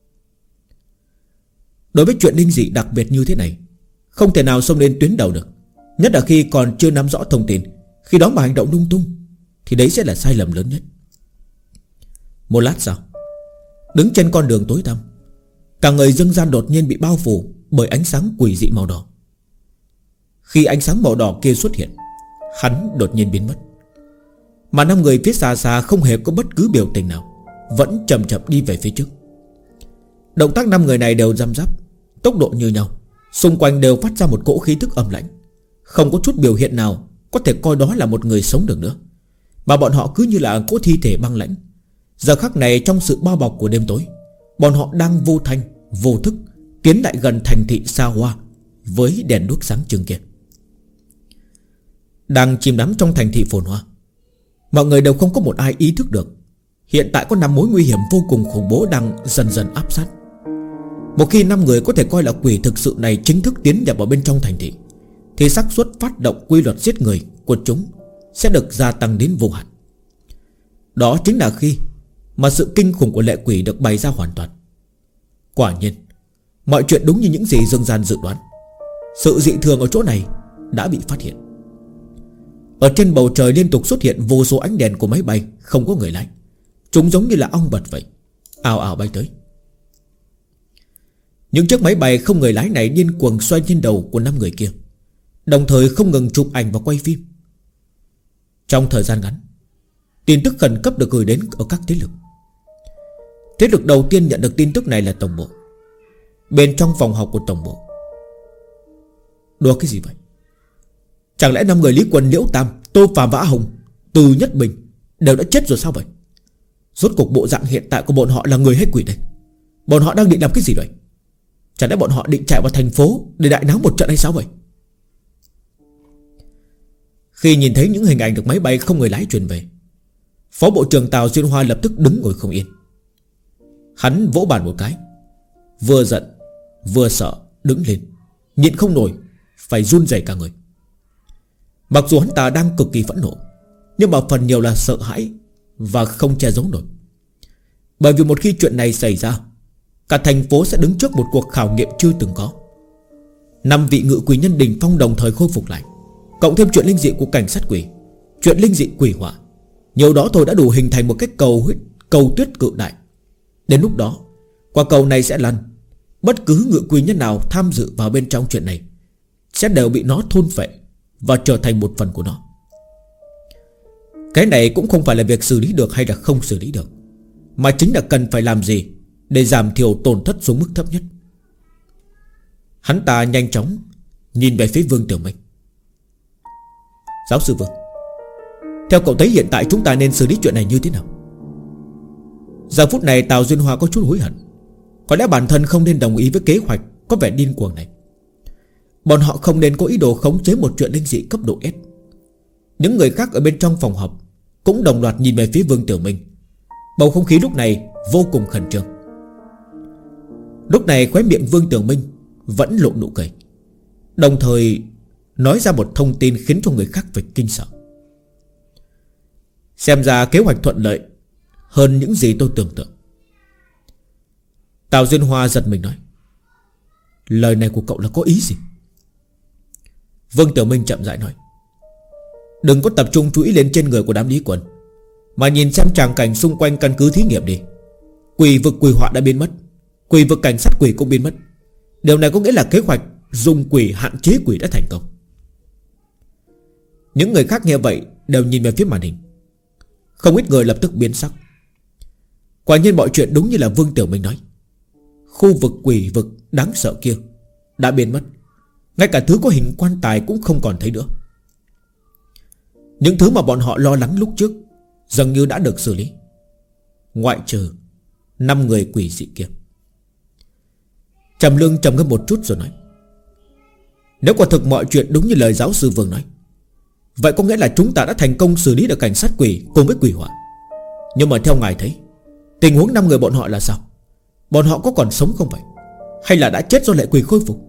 Đối với chuyện linh dị đặc biệt như thế này, không thể nào xông lên tuyến đầu được. Nhất là khi còn chưa nắm rõ thông tin. Khi đó mà hành động lung tung thì đấy sẽ là sai lầm lớn nhất. Một lát sau, đứng trên con đường tối tăm, cả người Dương Gian đột nhiên bị bao phủ bởi ánh sáng quỷ dị màu đỏ. Khi ánh sáng màu đỏ kia xuất hiện, hắn đột nhiên biến mất. Mà 5 người phía xa xa không hề có bất cứ biểu tình nào, vẫn chậm chậm đi về phía trước. Động tác 5 người này đều răm rắp, tốc độ như nhau. Xung quanh đều phát ra một cỗ khí tức âm lãnh. Không có chút biểu hiện nào có thể coi đó là một người sống được nữa. Mà bọn họ cứ như là cỗ thi thể băng lãnh. Giờ khắc này trong sự bao bọc của đêm tối, bọn họ đang vô thanh, vô thức tiến lại gần thành thị xa hoa với đèn đuốc sáng trưng kia. Đang chìm đắm trong thành thị phồn hoa, mọi người đều không có một ai ý thức được hiện tại có 5 mối nguy hiểm vô cùng khủng bố đang dần dần áp sát. Một khi 5 người có thể coi là quỷ thực sự này chính thức tiến nhập vào bên trong thành thị, thì xác suất phát động quy luật giết người của chúng sẽ được gia tăng đến vô hạn. Đó chính là khi mà sự kinh khủng của lệ quỷ được bày ra hoàn toàn. Quả nhiên, mọi chuyện đúng như những gì Dương Gian dự đoán. Sự dị thường ở chỗ này đã bị phát hiện. Ở trên bầu trời liên tục xuất hiện vô số ánh đèn của máy bay không có người lái. Chúng giống như là ong bật vậy, ào ào bay tới. Những chiếc máy bay không người lái này điên cuồng xoay trên đầu của 5 người kia, đồng thời không ngừng chụp ảnh và quay phim. Trong thời gian ngắn, tin tức khẩn cấp được gửi đến ở các thế lực. Thế lực đầu tiên nhận được tin tức này là tổng bộ. Bên trong phòng họp của tổng bộ, đùa cái gì vậy? Chẳng lẽ 5 người Lý Quân, Liễu Tam, Tô Phàm và A Hồng, Từ Nhất Bình đều đã chết rồi sao vậy? Rốt cuộc bộ dạng hiện tại của bọn họ là người hay quỷ đây? Bọn họ đang định làm cái gì vậy? Chẳng lẽ bọn họ định chạy vào thành phố để đại náo một trận hay sao vậy? Khi nhìn thấy những hình ảnh được máy bay không người lái truyền về, Phó Bộ trưởng Tào Xuyên Hoa lập tức đứng ngồi không yên. Hắn vỗ bàn một cái, vừa giận vừa sợ đứng lên, nhịn không nổi, phải run rẩy cả người. Mặc dù hắn ta đang cực kỳ phẫn nộ, nhưng mà phần nhiều là sợ hãi và không che giấu nổi. Bởi vì một khi chuyện này xảy ra, cả thành phố sẽ đứng trước một cuộc khảo nghiệm chưa từng có. 5 vị ngự quỷ nhân đỉnh phong đồng thời khôi phục lại, cộng thêm chuyện linh dị của cảnh sát quỷ, chuyện linh dị quỷ hỏa, nhiều đó thôi đã đủ hình thành một cái cầu tuyết cự đại. Đến lúc đó, quả cầu này sẽ lăn. Bất cứ ngự quỷ nhân nào tham dự vào bên trong chuyện này sẽ đều bị nó thôn phệ và trở thành một phần của nó. Cái này cũng không phải là việc xử lý được hay là không xử lý được, mà chính là cần phải làm gì để giảm thiểu tổn thất xuống mức thấp nhất. Hắn ta nhanh chóng nhìn về phía Vương Tiểu Minh. Giáo sư Vương, theo cậu thấy hiện tại chúng ta nên xử lý chuyện này như thế nào? Giờ phút này Tào Duyên Hoa có chút hối hận. Có lẽ bản thân không nên đồng ý với kế hoạch có vẻ điên cuồng này. Bọn họ không nên có ý đồ khống chế một chuyện linh dị cấp độ S. Những người khác ở bên trong phòng họp cũng đồng loạt nhìn về phía Vương Tiểu Minh. Bầu không khí lúc này vô cùng khẩn trương. Lúc này khóe miệng Vương Tiểu Minh vẫn lộ nụ cười, đồng thời nói ra một thông tin khiến cho người khác phải kinh sợ. Xem ra kế hoạch thuận lợi hơn những gì tôi tưởng tượng. Tào Duyên Hoa giật mình nói, lời này của cậu là có ý gì? Vương Tiểu Minh chậm rãi nói, đừng có tập trung chú ý lên trên người của đám Lý Quân, mà nhìn xem tràng cảnh xung quanh căn cứ thí nghiệm đi. Quỷ vực quỷ họa đã biến mất, quỷ vực cảnh sát quỷ cũng biến mất. Điều này có nghĩa là kế hoạch dùng quỷ hạn chế quỷ đã thành công. Những người khác nghe vậy đều nhìn về phía màn hình. Không ít người lập tức biến sắc. Quả nhiên mọi chuyện đúng như là Vương Tiểu Minh nói. Khu vực quỷ vực đáng sợ kia đã biến mất. Ngay cả thứ có hình quan tài cũng không còn thấy nữa. Những thứ mà bọn họ lo lắng lúc trước dường như đã được xử lý, ngoại trừ 5 người quỷ dị kia. Trầm Lương trầm ngâm một chút rồi nói: nếu quả thực mọi chuyện đúng như lời giáo sư Vương nói, vậy có nghĩa là chúng ta đã thành công xử lý được cảnh sát quỷ cùng với quỷ hỏa. Nhưng mà theo ngài thấy, tình huống 5 người bọn họ là sao? Bọn họ có còn sống không vậy? Hay là đã chết do lệ quỷ khôi phục?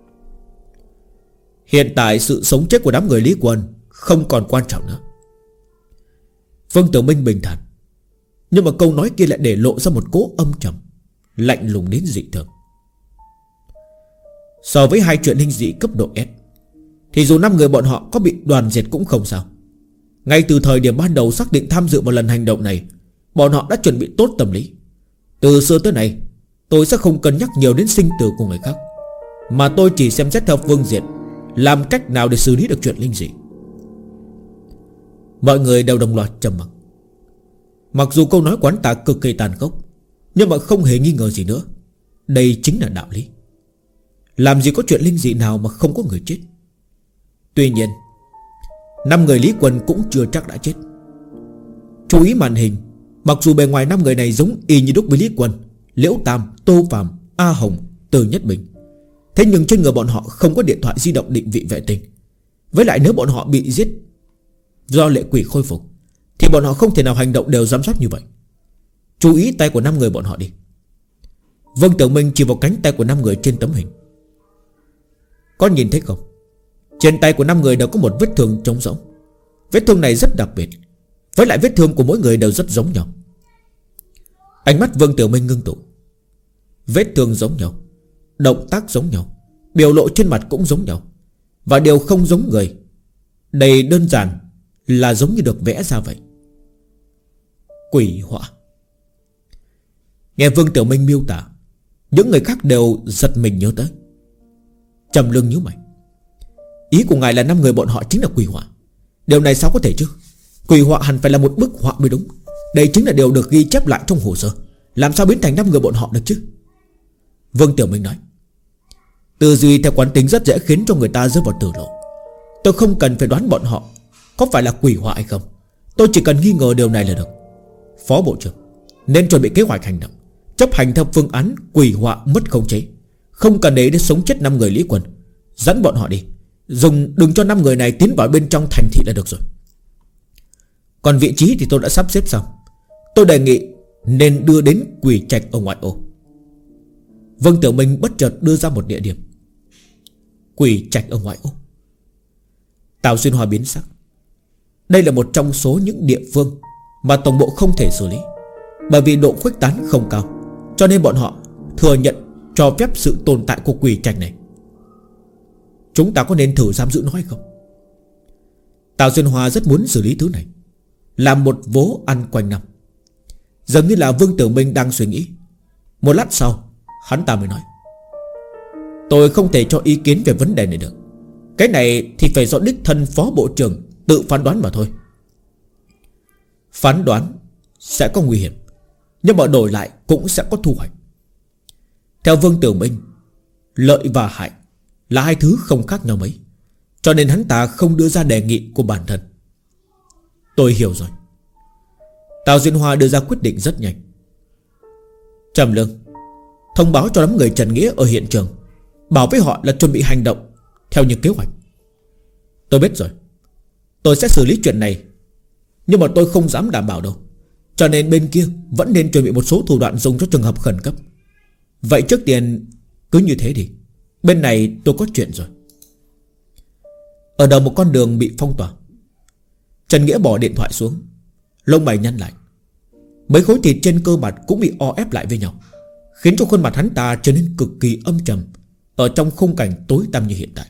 Hiện tại sự sống chết của đám người Lý Quân không còn quan trọng nữa. Vương Tiểu Minh bình thản. Nhưng mà câu nói kia lại để lộ ra một cỗ âm trầm, lạnh lùng đến dị thường. So với hai chuyện linh dị cấp độ S, thì dù 5 người bọn họ có bị đoàn diệt cũng không sao. Ngay từ thời điểm ban đầu xác định tham dự vào lần hành động này, bọn họ đã chuẩn bị tốt tâm lý. Từ xưa tới nay, tôi sẽ không cân nhắc nhiều đến sinh tử của người khác, mà tôi chỉ xem xét theo phương diện làm cách nào để xử lý được chuyện linh dị. Mọi người đều đồng loạt trầm mặc. Mặc dù câu nói của hắn ta cực kỳ tàn khốc, nhưng mà không hề nghi ngờ gì nữa, đây chính là đạo lý. Làm gì có chuyện linh dị nào mà không có người chết. Tuy nhiên 5 người Lý Quân cũng chưa chắc đã chết. Chú ý màn hình. Mặc dù bề ngoài 5 người này giống y như đúc với Lý Quân, Liễu Tam, Tô Phạm, A Hồng, Từ Nhất Bình, thế nhưng trên người bọn họ không có điện thoại di động định vị vệ tinh. Với lại nếu bọn họ bị giết do lệ quỷ khôi phục, thì bọn họ không thể nào hành động đều giám sát như vậy. Chú ý tay của 5 người bọn họ đi. Vương Tiểu Minh chỉ vào cánh tay của 5 người trên tấm hình. Có nhìn thấy không? Trên tay của 5 người đều có một vết thương trống rỗng. Vết thương này rất đặc biệt, với lại vết thương của mỗi người đều rất giống nhau. Ánh mắt Vương Tiểu Minh ngưng tụ. Vết thương giống nhau, động tác giống nhau, biểu lộ trên mặt cũng giống nhau, và đều không giống người. Đây đơn giản là giống như được vẽ ra vậy. Quỷ họa. Nghe Vương Tiểu Minh miêu tả, những người khác đều giật mình nhớ tới. Trầm Lương nhíu mày. Ý của ngài là 5 người bọn họ chính là quỷ họa? Điều này sao có thể chứ? Quỷ họa hẳn phải là một bức họa mới đúng. Đây chính là điều được ghi chép lại trong hồ sơ, làm sao biến thành 5 người bọn họ được chứ? Vương Tiểu Minh nói. Tư duy theo quán tính rất dễ khiến cho người ta rơi vào tử lộ. Tôi không cần phải đoán bọn họ có phải là quỷ họa hay không, tôi chỉ cần nghi ngờ điều này là được. Phó Bộ trưởng nên chuẩn bị kế hoạch hành động, chấp hành theo phương án quỷ họa mất khống chế. Không cần để sống chết 5 người Lý Quân. Dẫn bọn họ đi, đừng cho 5 người này tiến vào bên trong thành thị là được rồi. Còn vị trí thì tôi đã sắp xếp xong. Tôi đề nghị nên đưa đến Quỷ Trạch ở ngoại ô. Vương Tiểu Minh bất chợt đưa ra một địa điểm. Quỷ Trạch ở ngoại ô. Tào Xuyên Hoa biến sắc. Đây là một trong số những địa phương mà tổng bộ không thể xử lý, bởi vì độ khuếch tán không cao, cho nên bọn họ thừa nhận cho phép sự tồn tại của Quỷ Trạch này. Chúng ta có nên thử giam giữ nó hay không? Tào Xuyên Hoa rất muốn xử lý thứ này, làm một vố ăn quanh năm. Dường như là Vương Tiểu Minh đang suy nghĩ. Một lát sau hắn ta mới nói: tôi không thể cho ý kiến về vấn đề này được. Cái này thì phải do đích thân Phó Bộ trưởng tự phán đoán mà thôi. Phán đoán sẽ có nguy hiểm, nhưng mà đổi lại cũng sẽ có thu hoạch. Theo Vương Tiểu Minh, lợi và hại là hai thứ không khác nhau mấy, cho nên hắn ta không đưa ra đề nghị của bản thân. Tôi hiểu rồi. Tào Duyên Hoa đưa ra quyết định rất nhanh. Trầm Lương, thông báo cho đám người Trần Nghĩa ở hiện trường, bảo với họ là chuẩn bị hành động theo như kế hoạch. Tôi biết rồi. Tôi sẽ xử lý chuyện này, nhưng mà tôi không dám đảm bảo đâu, cho nên bên kia vẫn nên chuẩn bị một số thủ đoạn dùng cho trường hợp khẩn cấp. Vậy trước tiên cứ như thế đi. Bên này tôi có chuyện rồi. Ở đầu một con đường bị phong tỏa, Trần Nghĩa bỏ điện thoại xuống, lông mày nhăn lại. Mấy khối thịt trên cơ mặt cũng bị o ép lại với nhau, khiến cho khuôn mặt hắn ta trở nên cực kỳ âm trầm ở trong khung cảnh tối tăm như hiện tại.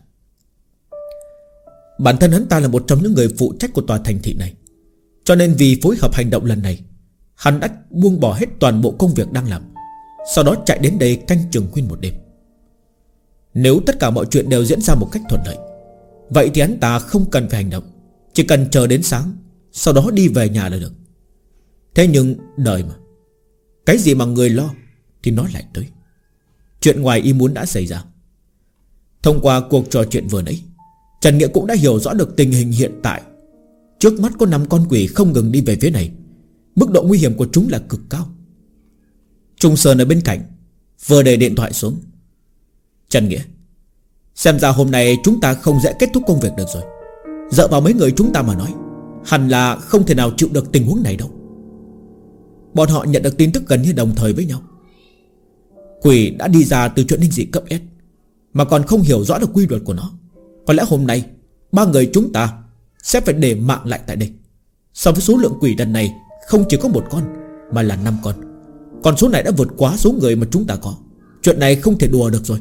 Bản thân hắn ta là một trong những người phụ trách của tòa thành thị này, cho nên vì phối hợp hành động lần này, hắn đã buông bỏ hết toàn bộ công việc đang làm, sau đó chạy đến đây canh chừng nguyên một đêm. Nếu tất cả mọi chuyện đều diễn ra một cách thuận lợi, vậy thì hắn ta không cần phải hành động, Chỉ cần chờ đến sáng, sau đó đi về nhà là được. Thế nhưng đời mà, cái gì mà người lo thì nó lại tới. Chuyện ngoài ý muốn đã xảy ra. Thông qua cuộc trò chuyện vừa nãy, Trần Nghĩa cũng đã hiểu rõ được tình hình hiện tại. Trước mắt có 5 con quỷ không ngừng đi về phía này. Mức độ nguy hiểm của chúng là cực cao. Trung Sơn ở bên cạnh vừa để điện thoại xuống. Trần Nghĩa, xem ra hôm nay chúng ta không dễ kết thúc công việc được rồi. Dựa vào mấy người chúng ta mà nói, hẳn là không thể nào chịu được tình huống này đâu. Bọn họ nhận được tin tức gần như đồng thời với nhau. Quỷ đã đi ra từ chuyện linh dị cấp S, mà còn không hiểu rõ được quy luật của nó. Có lẽ hôm nay 3 người chúng ta sẽ phải để mạng lại tại đây. So với số lượng quỷ lần này không chỉ có 1 con, mà là 5 con. Còn số này đã vượt quá số người mà chúng ta có. Chuyện này không thể đùa được rồi.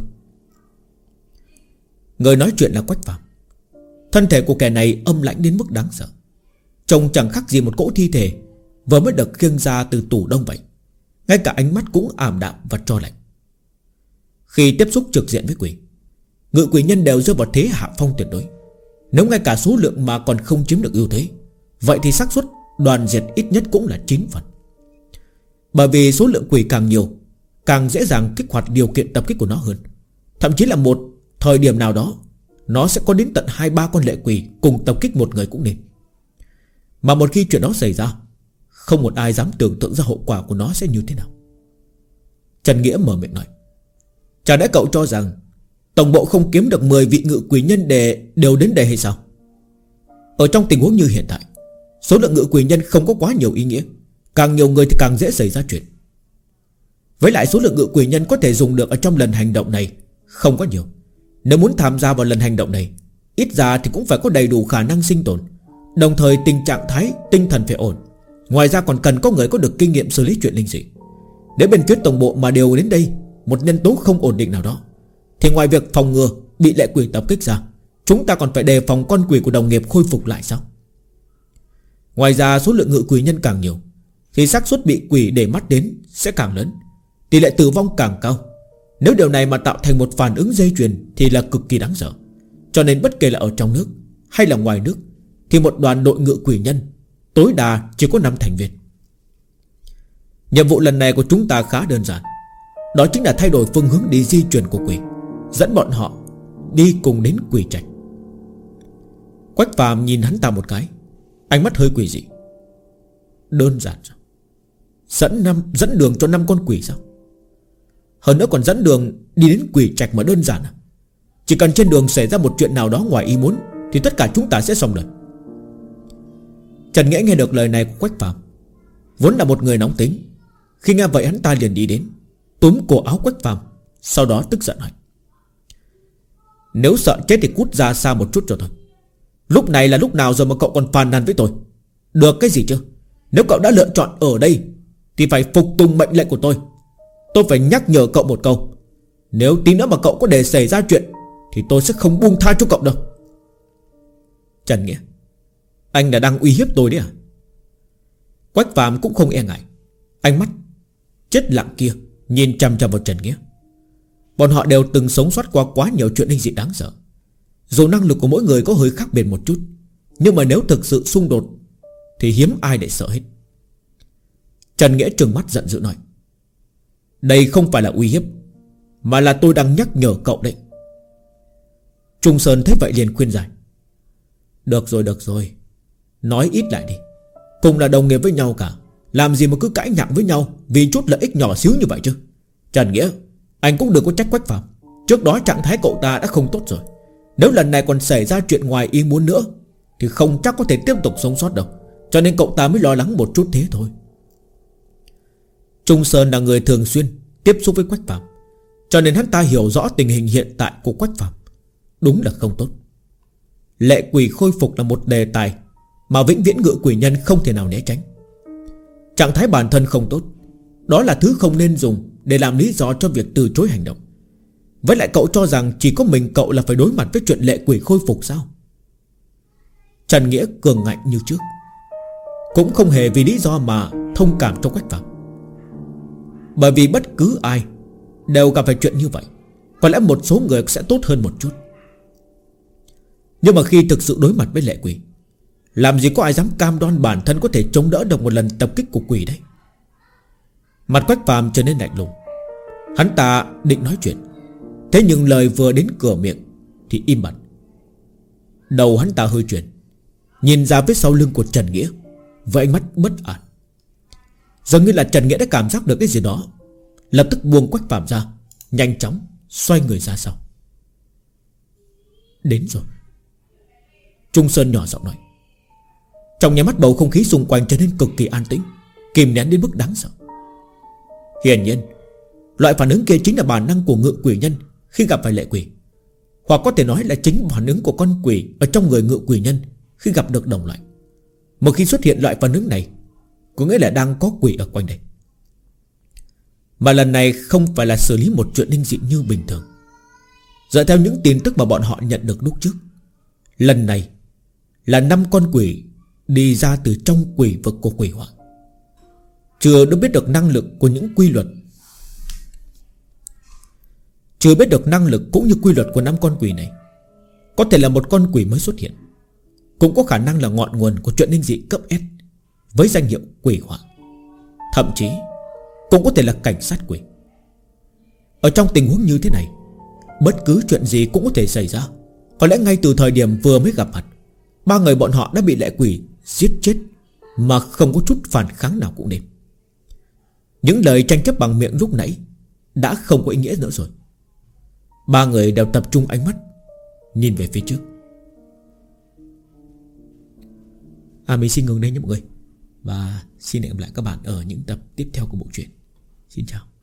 Người nói chuyện là Quách Phàm. Thân thể của kẻ này âm lãnh đến mức đáng sợ. Trông chẳng khác gì một cỗ thi thể vừa mới được khiêng ra từ tủ đông vậy. Ngay cả ánh mắt cũng ảm đạm và tro lạnh. Khi tiếp xúc trực diện với quỷ, ngự quỷ nhân đều rơi vào thế hạ phong tuyệt đối. Nếu ngay cả số lượng mà còn không chiếm được ưu thế, vậy thì xác suất đoàn diệt ít nhất cũng là 9 phần. Bởi vì số lượng quỷ càng nhiều, càng dễ dàng kích hoạt điều kiện tập kích của nó hơn. Thậm chí là một thời điểm nào đó, nó sẽ có đến tận 2-3 con lệ quỷ cùng tập kích một người cũng nên. Mà một khi chuyện đó xảy ra, không một ai dám tưởng tượng ra hậu quả của nó sẽ như thế nào. Trần Nghĩa mở miệng nói, chả lẽ cậu cho rằng tổng bộ không kiếm được 10 vị ngự quỷ nhân đều đến đây hay sao? Ở trong tình huống như hiện tại, số lượng ngự quỷ nhân không có quá nhiều ý nghĩa. Càng nhiều người thì càng dễ xảy ra chuyện. Với lại số lượng ngự quỷ nhân có thể dùng được ở trong lần hành động này không có nhiều. Nếu muốn tham gia vào lần hành động này, ít ra thì cũng phải có đầy đủ khả năng sinh tồn, đồng thời tình trạng thái tinh thần phải ổn. Ngoài ra còn cần có người có được kinh nghiệm xử lý chuyện linh dị. Nếu bên phía tổng bộ mà đều đến đây một nhân tố không ổn định nào đó, thì ngoài việc phòng ngừa bị lệ quỷ tập kích ra, chúng ta còn phải đề phòng con quỷ của đồng nghiệp khôi phục lại sao? Ngoài ra số lượng ngự quỷ nhân càng nhiều thì xác suất bị quỷ để mắt đến sẽ càng lớn, tỷ lệ tử vong càng cao. Nếu điều này mà tạo thành một phản ứng dây chuyền thì là cực kỳ đáng sợ. Cho nên bất kể là ở trong nước hay là ngoài nước, thì một đoàn đội ngự quỷ nhân tối đa chỉ có 5 thành viên. Nhiệm vụ lần này của chúng ta khá đơn giản. Đó chính là thay đổi phương hướng đi di chuyển của quỷ, dẫn bọn họ đi cùng đến quỷ trạch. Quách Phàm nhìn hắn ta một cái, ánh mắt hơi quỷ dị. Đơn giản sao? Dẫn đường cho 5 con quỷ sao? Hơn nữa còn dẫn đường đi đến quỷ trạch mà đơn giản à? Chỉ cần trên đường xảy ra một chuyện nào đó ngoài ý muốn thì tất cả chúng ta sẽ xong đời. Trần Nghĩa nghe được lời này của Quách Phàm, vốn là một người nóng tính. Khi nghe vậy hắn ta liền đi đến, túm cổ áo Quách Phàm, sau đó tức giận hỏi, nếu sợ chết thì cút ra xa một chút cho thôi. Lúc này là lúc nào rồi mà cậu còn phàn nàn với tôi? Được cái gì chứ? Nếu cậu đã lựa chọn ở đây thì phải phục tùng mệnh lệnh của tôi. Tôi phải nhắc nhở cậu một câu, nếu tí nữa mà cậu có để xảy ra chuyện thì tôi sẽ không buông tha cho cậu đâu. Trần Nghĩa, anh là đang uy hiếp tôi đấy à? Quách Phàm cũng không e ngại, ánh mắt chết lặng kia nhìn chằm chằm vào Trần Nghĩa. Bọn họ đều từng sống sót qua quá nhiều chuyện linh dị đáng sợ. Dù năng lực của mỗi người có hơi khác biệt một chút, nhưng mà nếu thực sự xung đột thì hiếm ai để sợ hết. Trần Nghĩa trừng mắt giận dữ nói, đây không phải là uy hiếp, mà là tôi đang nhắc nhở cậu đấy. Trung Sơn thấy vậy liền khuyên giải, được rồi, nói ít lại đi. Cùng là đồng nghiệp với nhau cả, làm gì mà cứ cãi nhặng với nhau vì chút lợi ích nhỏ xíu như vậy chứ. Trần Nghĩa, anh cũng đừng có trách Quách Phàm. Trước đó trạng thái cậu ta đã không tốt rồi. Nếu lần này còn xảy ra chuyện ngoài ý muốn nữa thì không chắc có thể tiếp tục sống sót đâu. Cho nên cậu ta mới lo lắng một chút thế thôi. Trung Sơn là người thường xuyên tiếp xúc với Quách Phàm, cho nên hắn ta hiểu rõ tình hình hiện tại của Quách Phàm. Đúng là không tốt. Lệ quỷ khôi phục là một đề tài mà vĩnh viễn ngự quỷ nhân không thể nào né tránh. Trạng thái bản thân không tốt, đó là thứ không nên dùng để làm lý do cho việc từ chối hành động. Với lại cậu cho rằng chỉ có mình cậu là phải đối mặt với chuyện lệ quỷ khôi phục sao? Trần Nghĩa cường ngạnh như trước, cũng không hề vì lý do mà thông cảm cho Quách Phàm. Bởi vì bất cứ ai đều gặp phải chuyện như vậy, có lẽ một số người sẽ tốt hơn một chút. Nhưng mà khi thực sự đối mặt với lệ quỷ, Làm gì có ai dám cam đoan bản thân có thể chống đỡ được một lần tập kích của quỷ đấy. Mặt Quách Phàm trở nên lạnh lùng. Hắn ta định nói chuyện, thế nhưng lời vừa đến cửa miệng thì im bặt. Đầu hắn ta hơi chuyển, nhìn ra phía sau lưng của Trần Nghĩa với ánh mắt bất an. Dường như là Trần Nghĩa đã cảm giác được cái gì đó, lập tức buông Quách Phàm ra, nhanh chóng xoay người ra sau. Đến rồi. Trung Sơn nhỏ giọng nói. Trong nháy mắt bầu không khí xung quanh trở nên cực kỳ an tĩnh, kìm nén đến mức đáng sợ. Hiển nhiên loại phản ứng kia chính là bản năng của ngự quỷ nhân khi gặp phải lệ quỷ, hoặc có thể nói là chính phản ứng của con quỷ ở trong người ngự quỷ nhân khi gặp được đồng loại. Một khi xuất hiện loại phản ứng này, có nghĩa là đang có quỷ ở quanh đây. Mà lần này không phải là xử lý một chuyện linh dị như bình thường. Dựa theo những tin tức mà bọn họ nhận được lúc trước, lần này là 5 con quỷ đi ra từ trong quỷ vực của quỷ hỏa. Chưa biết được năng lực của những quy luật, chưa biết được năng lực cũng như quy luật của 5 con quỷ này. Có thể là một con quỷ mới xuất hiện, cũng có khả năng là ngọn nguồn của chuyện linh dị cấp S với danh hiệu quỷ hỏa. Thậm chí cũng có thể là cảnh sát quỷ. Ở trong tình huống như thế này, bất cứ chuyện gì cũng có thể xảy ra. Có lẽ ngay từ thời điểm vừa mới gặp mặt, 3 người bọn họ đã bị lệ quỷ giết chết mà không có chút phản kháng nào cũng nên. Những lời tranh chấp bằng miệng lúc nãy đã không có ý nghĩa nữa rồi. 3 người đều tập trung ánh mắt nhìn về phía trước. Mình xin ngừng đây nhé mọi người, và xin hẹn gặp lại các bạn ở những tập tiếp theo của bộ truyện. Xin chào.